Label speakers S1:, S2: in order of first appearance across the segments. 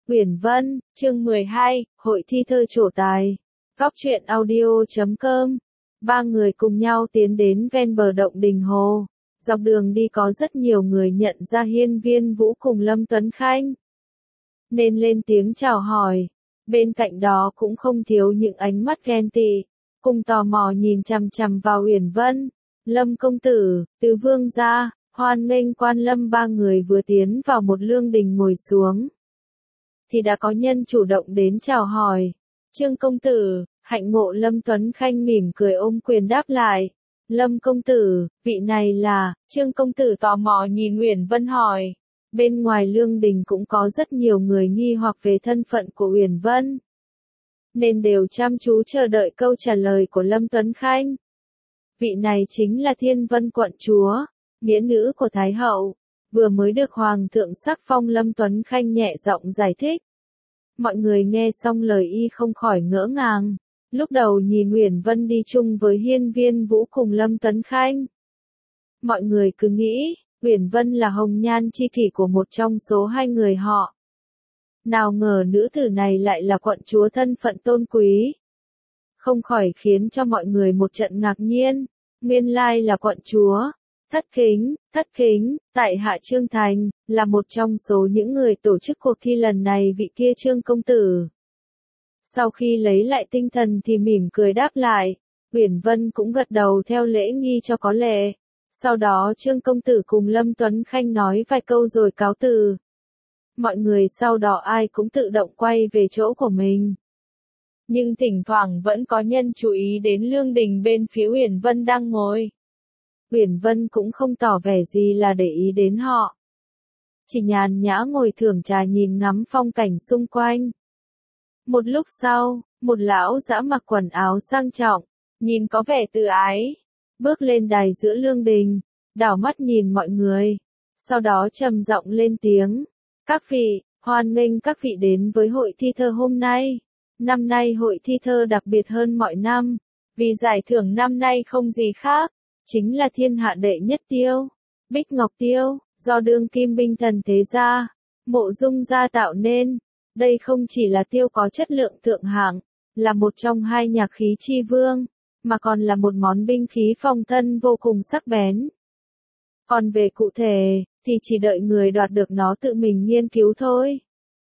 S1: Uyển Vân, chương 12, Hội thi thơ trổ tài. Góc truyện audio.com. Ba người cùng nhau tiến đến ven bờ động Đình Hồ. Dọc đường đi có rất nhiều người nhận ra Hiên Viên Vũ cùng Lâm Tuấn Khanh, nên lên tiếng chào hỏi. Bên cạnh đó cũng không thiếu những ánh mắt ghen tị, cùng tò mò nhìn chằm chằm vào Uyển Vân. Lâm công tử, Từ vương gia, hoan nghênh quan lâm. Ba người vừa tiến vào một lương đình ngồi xuống, thì đã có nhân chủ động đến chào hỏi. Trương công tử, hạnh ngộ. Lâm Tuấn Khanh mỉm cười ôm quyền đáp lại. Lâm công tử, vị này là. Trương công tử tò mò nhìn Uyển Vân hỏi. Bên ngoài lương đình cũng có rất nhiều người nghi hoặc về thân phận của Uyển Vân, nên đều chăm chú chờ đợi câu trả lời của Lâm Tuấn Khanh. Vị này chính là Thiên Vân quận chúa, nghĩa nữ của Thái hậu, vừa mới được Hoàng thượng sắc phong. Lâm Tuấn Khanh nhẹ giọng giải thích. Mọi người nghe xong lời y không khỏi ngỡ ngàng. Lúc đầu nhìn Uyển Vân đi chung với Hiên Viên Vũ cùng Lâm Tuấn Khanh, mọi người cứ nghĩ Uyển Vân là hồng nhan chi kỷ của một trong số hai người họ. Nào ngờ nữ tử này lại là quận chúa thân phận tôn quý, không khỏi khiến cho mọi người một trận ngạc nhiên. Nguyên lai là quận chúa. Thất kính, tại hạ Trương Thành, là một trong số những người tổ chức cuộc thi lần này. Vị kia Trương công tử. Sau khi lấy lại tinh thần thì mỉm cười đáp lại. Uyển Vân cũng gật đầu theo lễ nghi cho có lệ. Sau đó Trương công tử cùng Lâm Tuấn Khanh nói vài câu rồi cáo từ. Mọi người sau đó ai cũng tự động quay về chỗ của mình. Nhưng thỉnh thoảng vẫn có nhân chú ý đến lương đình bên phía Uyển Vân đang ngồi. Uyển Vân cũng không tỏ vẻ gì là để ý đến họ, chỉ nhàn nhã ngồi thưởng trà nhìn ngắm phong cảnh xung quanh. Một lúc sau, một lão dã mặc quần áo sang trọng, nhìn có vẻ tự ái, bước lên đài giữa lương đình, đảo mắt nhìn mọi người, sau đó trầm giọng lên tiếng. Các vị, hoan nghênh các vị đến với hội thi thơ hôm nay. Năm nay hội thi thơ đặc biệt hơn mọi năm, vì giải thưởng năm nay không gì khác, chính là thiên hạ đệ nhất tiêu, Bích Ngọc Tiêu, do đương kim binh thần thế gia, Mộ Dung gia tạo nên. Đây không chỉ là tiêu có chất lượng thượng hạng, là một trong hai nhạc khí chi vương, mà còn là một món binh khí phòng thân vô cùng sắc bén. Còn về cụ thể, thì chỉ đợi người đoạt được nó tự mình nghiên cứu thôi.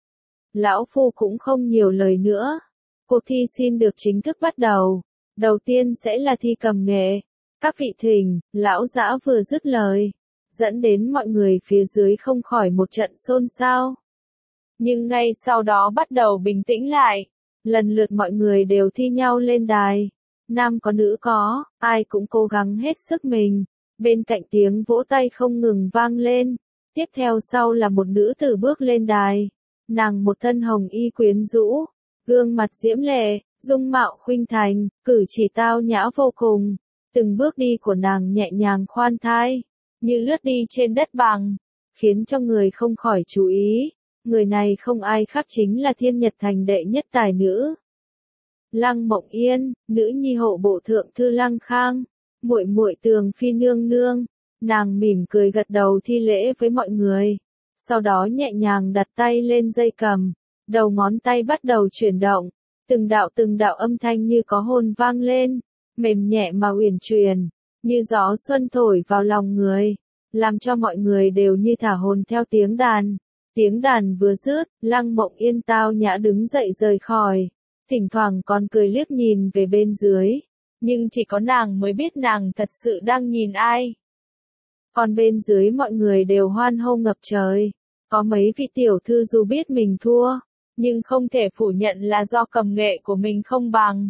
S1: Lão Phu cũng không nhiều lời nữa. Cuộc thi xin được chính thức bắt đầu. Đầu tiên sẽ là thi cầm nghệ. Các vị thỉnh. Lão dã vừa dứt lời, dẫn đến mọi người phía dưới không khỏi một trận xôn xao. Nhưng ngay sau đó bắt đầu bình tĩnh lại. Lần lượt mọi người đều thi nhau lên đài. Nam có nữ có, ai cũng cố gắng hết sức mình. Bên cạnh tiếng vỗ tay không ngừng vang lên. Tiếp theo sau là một nữ tử bước lên đài. Nàng một thân hồng y quyến rũ, gương mặt diễm lệ, dung mạo khuynh thành, cử chỉ tao nhã vô cùng. Từng bước đi của nàng nhẹ nhàng khoan thai, như lướt đi trên đất bằng, khiến cho người không khỏi chú ý. Người này không ai khác chính là Thiên Nhật Thành đệ nhất tài nữ, Lăng Mộng Yên, nữ nhi hộ bộ thượng thư Lăng Khang, muội muội Tường phi nương nương. Nàng mỉm cười gật đầu thi lễ với mọi người, sau đó nhẹ nhàng đặt tay lên dây cầm, đầu ngón tay bắt đầu chuyển động, từng đạo âm thanh như có hồn vang lên, mềm nhẹ mà uyển chuyển, như gió xuân thổi vào lòng người, làm cho mọi người đều như thả hồn theo tiếng đàn. Tiếng đàn vừa dứt, Lăng Mộng Yên tao nhã đứng dậy rời khỏi, thỉnh thoảng còn cười liếc nhìn về bên dưới, nhưng chỉ có nàng mới biết nàng thật sự đang nhìn ai. Còn bên dưới mọi người đều hoan hô ngập trời, có mấy vị tiểu thư dù biết mình thua, nhưng không thể phủ nhận là do cầm nghệ của mình không bằng,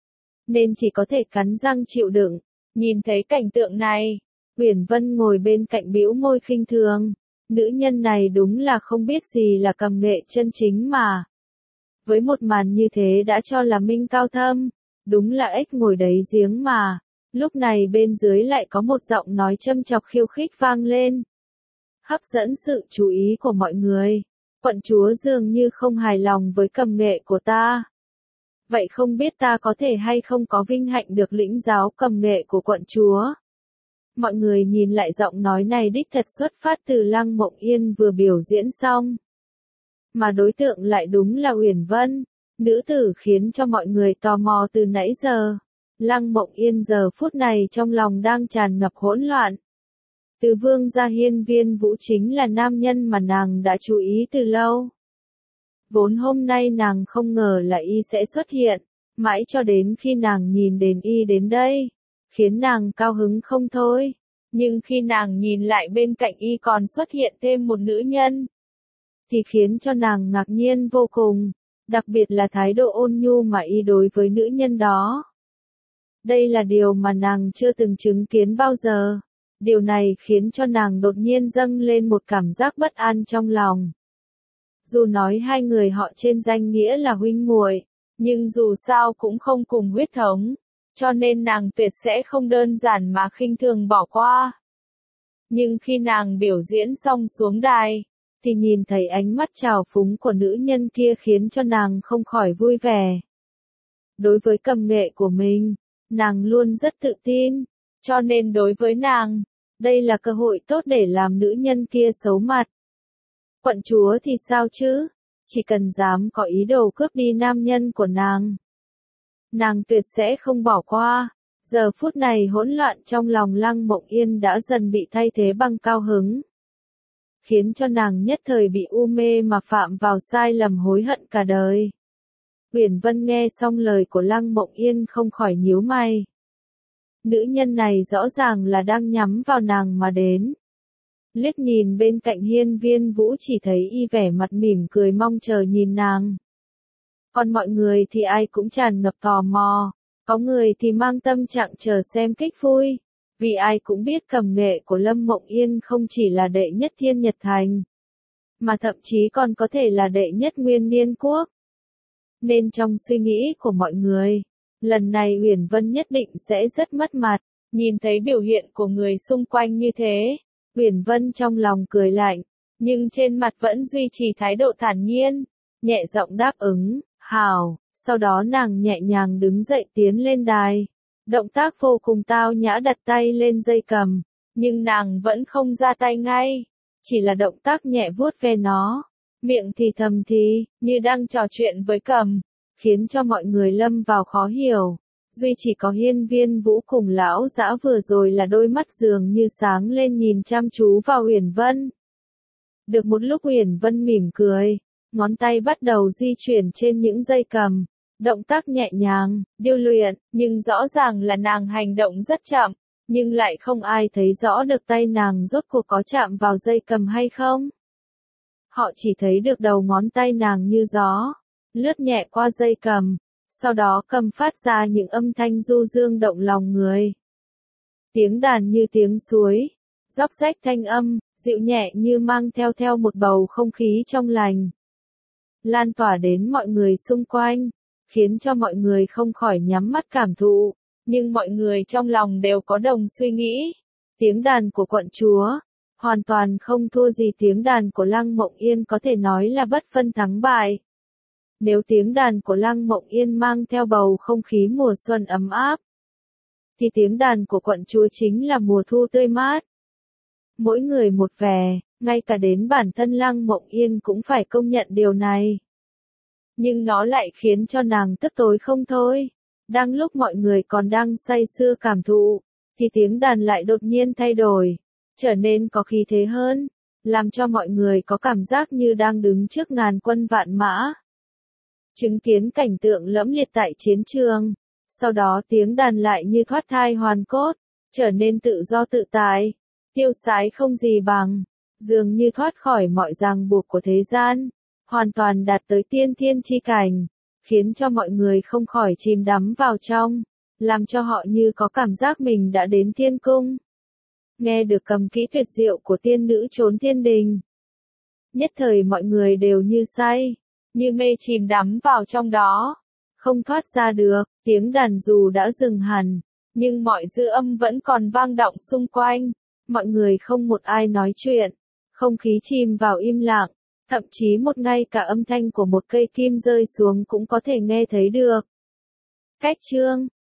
S1: nên chỉ có thể cắn răng chịu đựng. Nhìn thấy cảnh tượng này, Uyển Vân ngồi bên cạnh bĩu môi khinh thường. Nữ nhân này đúng là không biết gì là cầm nghệ chân chính mà. Với một màn như thế đã cho là minh cao thâm, đúng là ếch ngồi đáy giếng mà. Lúc này bên dưới lại có một giọng nói châm chọc khiêu khích vang lên, hấp dẫn sự chú ý của mọi người. Quận chúa dường như không hài lòng với cầm nghệ của ta. Vậy không biết ta có thể hay không có vinh hạnh được lĩnh giáo cầm nghệ của quận chúa? Mọi người nhìn lại giọng nói này đích thật xuất phát từ Lăng Mộng Yên vừa biểu diễn xong. mà đối tượng lại đúng là Uyển Vân, nữ tử khiến cho mọi người tò mò từ nãy giờ. Lăng Mộng Yên giờ phút này trong lòng đang tràn ngập hỗn loạn. Từ Vương gia Hiên Viên Vũ chính là nam nhân mà nàng đã chú ý từ lâu. Vốn hôm nay nàng không ngờ là y sẽ xuất hiện, mãi cho đến khi nàng nhìn đến y đến đây, khiến nàng cao hứng không thôi. Nhưng khi nàng nhìn lại bên cạnh y còn xuất hiện thêm một nữ nhân, thì khiến cho nàng ngạc nhiên vô cùng, đặc biệt là thái độ ôn nhu mà y đối với nữ nhân đó. Đây là điều mà nàng chưa từng chứng kiến bao giờ. Điều này khiến cho nàng đột nhiên dâng lên một cảm giác bất an trong lòng. Dù nói hai người họ trên danh nghĩa là huynh muội, nhưng dù sao cũng không cùng huyết thống, cho nên nàng tuyệt sẽ không đơn giản mà khinh thường bỏ qua. Nhưng khi nàng biểu diễn xong xuống đài, thì nhìn thấy ánh mắt trào phúng của nữ nhân kia khiến cho nàng không khỏi vui vẻ. Đối với cầm nghệ của mình, nàng luôn rất tự tin, cho nên đối với nàng, đây là cơ hội tốt để làm nữ nhân kia xấu mặt. Quận chúa thì sao chứ? Chỉ cần dám có ý đồ cướp đi nam nhân của nàng tuyệt sẽ không bỏ qua. Giờ phút này hỗn loạn trong lòng Lăng Mộng Yên đã dần bị thay thế bằng cao hứng, khiến cho nàng nhất thời bị u mê mà phạm vào sai lầm hối hận cả đời. Uyển Vân nghe xong lời của Lăng Mộng Yên không khỏi nhíu mày. Nữ nhân này rõ ràng là đang nhắm vào nàng mà đến. Liếc nhìn bên cạnh Hiên Viên Vũ chỉ thấy y vẻ mặt mỉm cười mong chờ nhìn nàng. Còn mọi người thì ai cũng tràn ngập tò mò, có người thì mang tâm trạng chờ xem kịch vui, vì ai cũng biết cầm nghệ của Lâm Mộng Yên không chỉ là đệ nhất Thiên Nhật Thành, mà thậm chí còn có thể là đệ nhất Nguyên Niên Quốc. Nên trong suy nghĩ của mọi người, lần này Uyển Vân nhất định sẽ rất mất mặt. Nhìn thấy biểu hiện của người xung quanh như thế, Uyển Vân trong lòng cười lạnh, nhưng trên mặt vẫn duy trì thái độ thản nhiên, nhẹ giọng đáp ứng, hảo. Sau đó nàng nhẹ nhàng đứng dậy tiến lên đài. Động tác vô cùng tao nhã đặt tay lên dây cầm, nhưng nàng vẫn không ra tay ngay, chỉ là động tác nhẹ vuốt ve nó, miệng thì thầm thì, như đang trò chuyện với cầm, khiến cho mọi người lâm vào khó hiểu. Duy chỉ có Hiên Viên Vũ cùng lão dã vừa rồi là đôi mắt dường như sáng lên nhìn chăm chú vào Uyển Vân. Được một lúc Uyển Vân mỉm cười, ngón tay bắt đầu di chuyển trên những dây cầm. Động tác nhẹ nhàng, điêu luyện, nhưng rõ ràng là nàng hành động rất chậm, nhưng lại không ai thấy rõ được tay nàng rốt cuộc có chạm vào dây cầm hay không. Họ chỉ thấy được đầu ngón tay nàng như gió, lướt nhẹ qua dây cầm, sau đó cầm phát ra những âm thanh du dương động lòng người. Tiếng đàn như tiếng suối, róc rách thanh âm, dịu nhẹ như mang theo một bầu không khí trong lành, lan tỏa đến mọi người xung quanh, khiến cho mọi người không khỏi nhắm mắt cảm thụ, nhưng mọi người trong lòng đều có đồng suy nghĩ. Tiếng đàn của quận chúa, hoàn toàn không thua gì tiếng đàn của Lăng Mộng Yên, có thể nói là bất phân thắng bại. Nếu tiếng đàn của Lăng Mộng Yên mang theo bầu không khí mùa xuân ấm áp, thì tiếng đàn của quận chúa chính là mùa thu tươi mát. Mỗi người một vẻ, ngay cả đến bản thân Lăng Mộng Yên cũng phải công nhận điều này. Nhưng nó lại khiến cho nàng tức tối không thôi. Đang lúc mọi người còn đang say sưa cảm thụ, thì tiếng đàn lại đột nhiên thay đổi, trở nên có khí thế hơn, làm cho mọi người có cảm giác như đang đứng trước ngàn quân vạn mã. Chứng kiến cảnh tượng lẫm liệt tại chiến trường, sau đó tiếng đàn lại như thoát thai hoàn cốt, trở nên tự do tự tại, tiêu sái không gì bằng, dường như thoát khỏi mọi ràng buộc của thế gian, hoàn toàn đạt tới tiên thiên chi cảnh, khiến cho mọi người không khỏi chìm đắm vào trong, làm cho họ như có cảm giác mình đã đến thiên cung. Nghe được cầm kỹ tuyệt diệu của tiên nữ trốn thiên đình, nhất thời mọi người đều như say, như mê chìm đắm vào trong đó, không thoát ra được. Tiếng đàn dù đã dừng hẳn, nhưng mọi dư âm vẫn còn vang động xung quanh, mọi người không một ai nói chuyện, không khí chìm vào im lặng, thậm chí ngay cả âm thanh của một cây kim rơi xuống cũng có thể nghe thấy được. Cách chương